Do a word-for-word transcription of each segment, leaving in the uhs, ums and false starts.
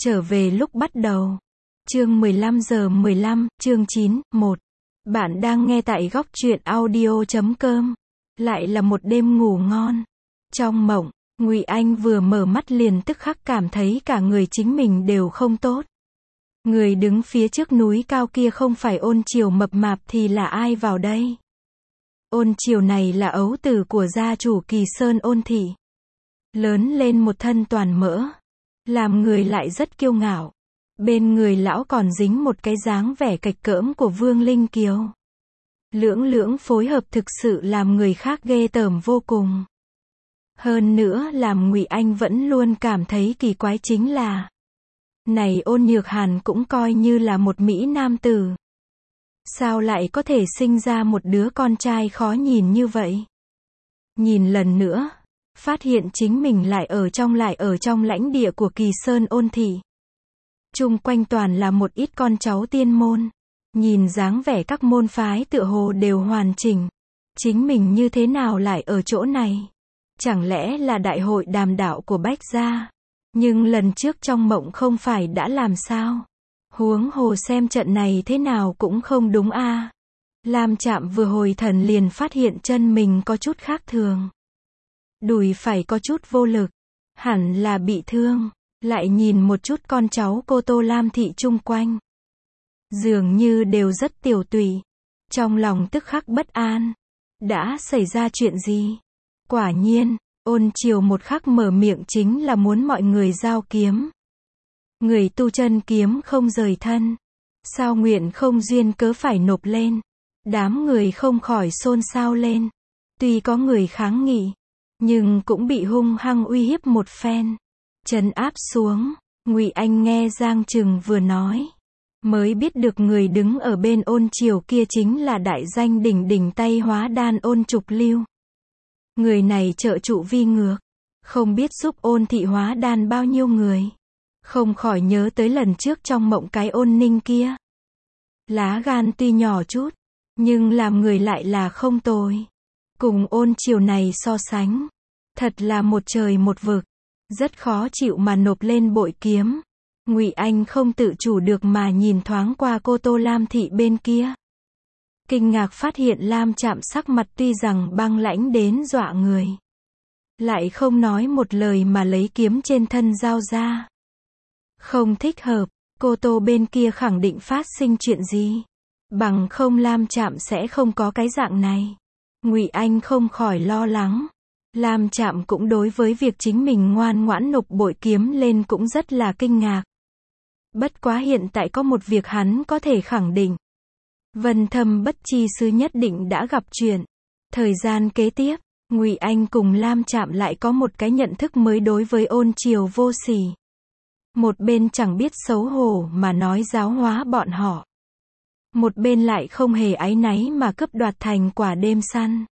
Trở về lúc bắt đầu. Chương mười lăm giờ mười lăm, chương chín, một. Bạn đang nghe tại góc truyện audio chấm com. Lại là một đêm ngủ ngon. Trong mộng, Ngụy Anh vừa mở mắt liền tức khắc cảm thấy cả người chính mình đều không tốt. Người đứng phía trước núi cao kia không phải Ôn Triều mập mạp thì là ai vào đây? Ôn Triều này là ấu tử của gia chủ Kỳ Sơn Ôn thị. Lớn lên một thân toàn mỡ. Làm người lại rất kiêu ngạo. Bên người lão còn dính một cái dáng vẻ cạch cỡm của Vương Linh Kiều. Lưỡng lưỡng phối hợp thực sự làm người khác ghê tởm vô cùng. Hơn nữa làm Ngụy Anh vẫn luôn cảm thấy kỳ quái chính là này Ôn Nhược Hàn cũng coi như là một mỹ nam tử. Sao lại có thể sinh ra một đứa con trai khó nhìn như vậy? Nhìn lần nữa, phát hiện chính mình lại ở trong lại ở trong lãnh địa của Kỳ Sơn Ôn thị. Chung quanh toàn là một ít con cháu tiên môn. Nhìn dáng vẻ các môn phái tựa hồ đều hoàn chỉnh. Chính mình như thế nào lại ở chỗ này? Chẳng lẽ là đại hội đàm đạo của Bách gia? Nhưng lần trước trong mộng không phải đã làm sao? Huống hồ xem trận này thế nào cũng không đúng a. À. Lam Trạm vừa hồi thần liền phát hiện chân mình có chút khác thường. Đùi phải có chút vô lực. Hẳn là bị thương. Lại nhìn một chút con cháu cô Tô Lam thị chung quanh. Dường như đều rất tiểu tụy. Trong lòng tức khắc bất an. Đã xảy ra chuyện gì? Quả nhiên, Ôn Triều một khắc mở miệng chính là muốn mọi người giao kiếm. Người tu chân kiếm không rời thân. Sao nguyện không duyên cớ phải nộp lên. Đám người không khỏi xôn xao lên. Tuy có người kháng nghị, nhưng cũng bị hung hăng uy hiếp một phen. Trấn áp xuống. Ngụy Anh nghe Giang Trừng vừa nói, mới biết được người đứng ở bên Ôn Triều kia chính là đại danh đỉnh đỉnh Tây Hóa Đan Ôn Trục Lưu. Người này trợ trụ vi ngược, không biết giúp Ôn thị hóa đan bao nhiêu người. Không khỏi nhớ tới lần trước trong mộng cái Ôn Ninh kia. Lá gan tuy nhỏ chút, nhưng làm người lại là không tồi. Cùng Ôn Triều này so sánh, thật là một trời một vực. Rất khó chịu mà nộp lên bội kiếm. Ngụy Anh không tự chủ được mà nhìn thoáng qua cô Tô Lam thị bên kia. Kinh ngạc phát hiện Lam Trạm sắc mặt tuy rằng băng lãnh đến dọa người. Lại không nói một lời mà lấy kiếm trên thân giao ra. Không thích hợp, cô Tô bên kia khẳng định phát sinh chuyện gì. Bằng không Lam Trạm sẽ không có cái dạng này. Ngụy Anh không khỏi lo lắng. Lam Trạm cũng đối với việc chính mình ngoan ngoãn nộp bội kiếm lên cũng rất là kinh ngạc. Bất quá hiện tại có một việc hắn có thể khẳng định. Vân Thâm Bất Chi Sư nhất định đã gặp chuyện. Thời gian kế tiếp, Ngụy Anh cùng Lam Trạm lại có một cái nhận thức mới đối với Ôn Triều vô sỉ. Một bên chẳng biết xấu hổ mà nói giáo hóa bọn họ. Một bên lại không hề áy náy mà cướp đoạt thành quả đêm săn.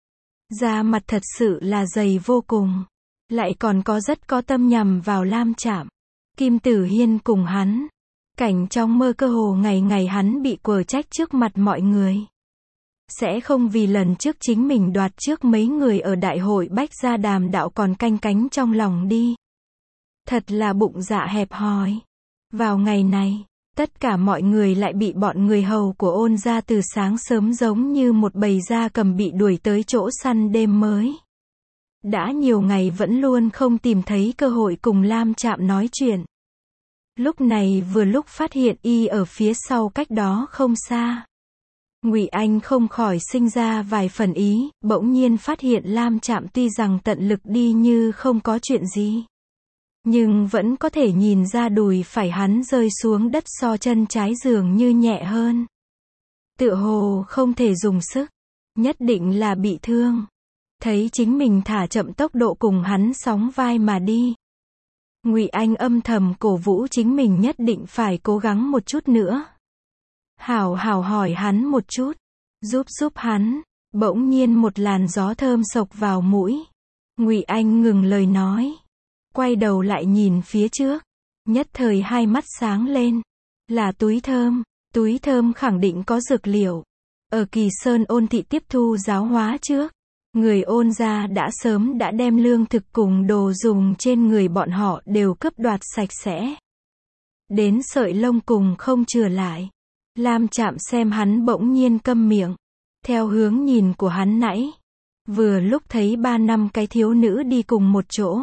Da mặt thật sự là dày vô cùng. Lại còn có rất có tâm nhằm vào Lam Trạm. Kim Tử Hiên cùng hắn. Cảnh trong mơ cơ hồ ngày ngày hắn bị quở trách trước mặt mọi người. Sẽ không vì lần trước chính mình đoạt trước mấy người ở đại hội Bách gia đàm đạo còn canh cánh trong lòng đi. Thật là bụng dạ hẹp hòi. Vào ngày này, tất cả mọi người lại bị bọn người hầu của Ôn gia từ sáng sớm giống như một bầy gia cầm bị đuổi tới chỗ săn đêm mới. Đã nhiều ngày vẫn luôn không tìm thấy cơ hội cùng Lam Trạm nói chuyện. Lúc này vừa lúc phát hiện y ở phía sau cách đó không xa. Ngụy Anh không khỏi sinh ra vài phần ý, bỗng nhiên phát hiện Lam Trạm tuy rằng tận lực đi như không có chuyện gì. Nhưng vẫn có thể nhìn ra đùi phải hắn rơi xuống đất so chân trái dường như nhẹ hơn. Tựa hồ không thể dùng sức. Nhất định là bị thương. Thấy chính mình thả chậm tốc độ cùng hắn sóng vai mà đi. Ngụy Anh âm thầm cổ vũ chính mình nhất định phải cố gắng một chút nữa. Hảo hảo hỏi hắn một chút. Giúp giúp hắn. Bỗng nhiên một làn gió thơm sộc vào mũi. Ngụy Anh ngừng lời nói. Quay đầu lại nhìn phía trước. Nhất thời hai mắt sáng lên. Là túi thơm. Túi thơm khẳng định có dược liệu. Ở Kỳ Sơn Ôn thị tiếp thu giáo hóa trước. Người Ôn gia đã sớm đã đem lương thực cùng đồ dùng trên người bọn họ đều cướp đoạt sạch sẽ. đến sợi lông cùng không chừa lại. Lam Chạm xem hắn bỗng nhiên câm miệng, theo hướng nhìn của hắn nãy, vừa lúc thấy ba năm cái thiếu nữ đi cùng một chỗ.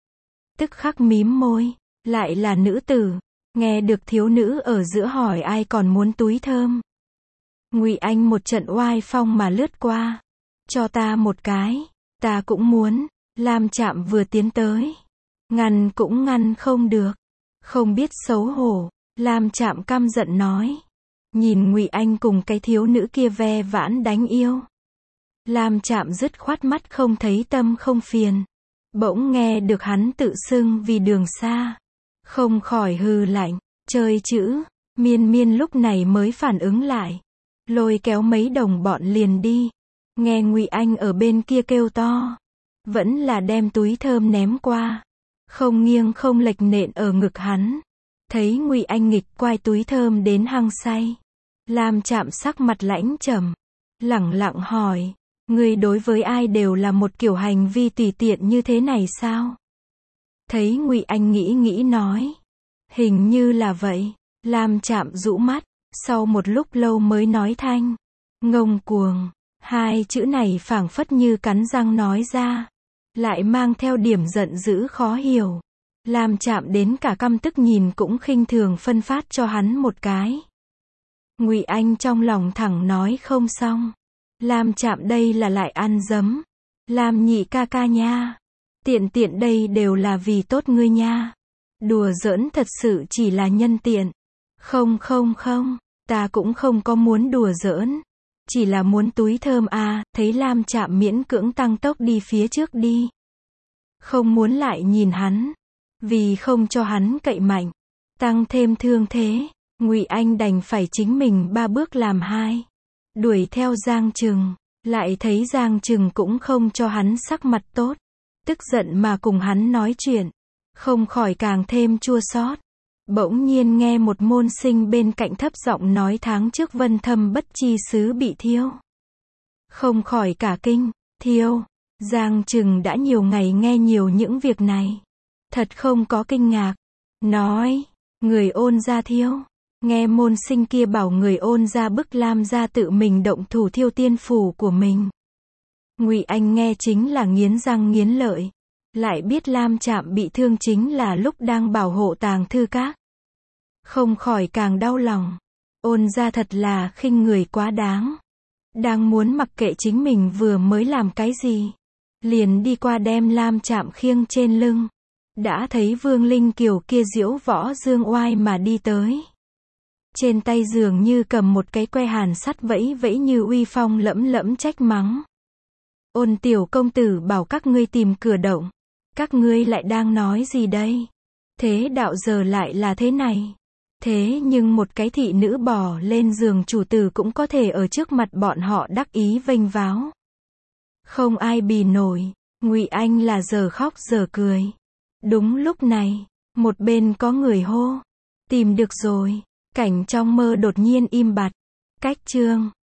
Tức khắc mím môi, lại là nữ tử, nghe được thiếu nữ ở giữa hỏi ai còn muốn túi thơm. Ngụy Anh một trận oai phong mà lướt qua, cho ta một cái, ta cũng muốn. Lam Chạm vừa tiến tới, ngăn cũng ngăn không được, không biết xấu hổ. Lam Chạm căm giận nói, nhìn Ngụy Anh cùng cái thiếu nữ kia ve vãn đánh yêu. Lam Chạm dứt khoát mắt không thấy tâm không phiền, bỗng nghe được hắn tự xưng vì Đường Sa, không khỏi hừ lạnh, chơi chữ. Miên Miên lúc này mới phản ứng lại, lôi kéo mấy đồng bọn liền đi. Nghe Ngụy Anh ở bên kia kêu to, vẫn là đem túi thơm ném qua, không nghiêng không lệch nện ở ngực hắn. Thấy Ngụy Anh nghịch quay túi thơm đến hăng say, Lam Chạm sắc mặt lãnh trầm, lẳng lặng hỏi, ngươi đối với ai đều là một kiểu hành vi tùy tiện như thế này sao? Thấy Ngụy Anh nghĩ nghĩ nói, hình như là vậy. Lam Chạm rũ mắt, sau một lúc lâu mới nói thanh, ngông cuồng. Hai chữ này phảng phất như cắn răng nói ra, lại mang theo điểm giận dữ khó hiểu. Lam Chạm đến cả căm tức nhìn cũng khinh thường phân phát cho hắn một cái. Ngụy Anh trong lòng thẳng nói không xong. Lam Chạm đây là lại ăn dấm. Lam nhị ca ca nha. Tiện tiện đây đều là vì tốt ngươi nha. Đùa giỡn thật sự chỉ là nhân tiện. Không không không, ta cũng không có muốn đùa giỡn. Chỉ là muốn túi thơm à, thấy Lam Chạm miễn cưỡng tăng tốc đi phía trước đi. Không muốn lại nhìn hắn. Vì không cho hắn cậy mạnh, tăng thêm thương thế, Ngụy Anh đành phải chính mình ba bước làm hai. Đuổi theo Giang Trừng, lại thấy Giang Trừng cũng không cho hắn sắc mặt tốt. Tức giận mà cùng hắn nói chuyện, không khỏi càng thêm chua xót. Bỗng nhiên nghe một môn sinh bên cạnh thấp giọng nói tháng trước Vân Thâm Bất Chi Sứ bị thiêu. Không khỏi cả kinh, thiêu. Giang Trừng đã nhiều ngày nghe nhiều những việc này, thật không có kinh ngạc. Nói, người Ôn gia thiêu. Nghe môn sinh kia bảo người Ôn gia bức Lam gia tự mình động thủ thiêu tiên phủ của mình. Ngụy Anh nghe chính là nghiến răng nghiến lợi, lại biết Lam Chạm bị thương chính là lúc đang bảo hộ Tàng Thư Các. Không khỏi càng đau lòng. Ôn gia thật là khinh người quá đáng. Đang muốn mặc kệ chính mình vừa mới làm cái gì, liền đi qua đem Lam Chạm khiêng trên lưng. Đã thấy Vương Linh Kiều kia diễu võ dương oai mà đi tới. Trên tay dường như cầm một cái que hàn sắt vẫy vẫy như uy phong lẫm lẫm trách mắng. Ôn tiểu công tử bảo các ngươi tìm cửa động. Các ngươi lại đang nói gì đây? Thế đạo giờ lại là thế này. Thế nhưng một cái thị nữ bò lên giường chủ tử cũng có thể ở trước mặt bọn họ đắc ý vênh váo. Không ai bì nổi. Ngụy Anh là giờ khóc giờ cười. Đúng lúc này, một bên có người hô. Tìm được rồi. Cảnh trong mơ đột nhiên im bặt. Cách chương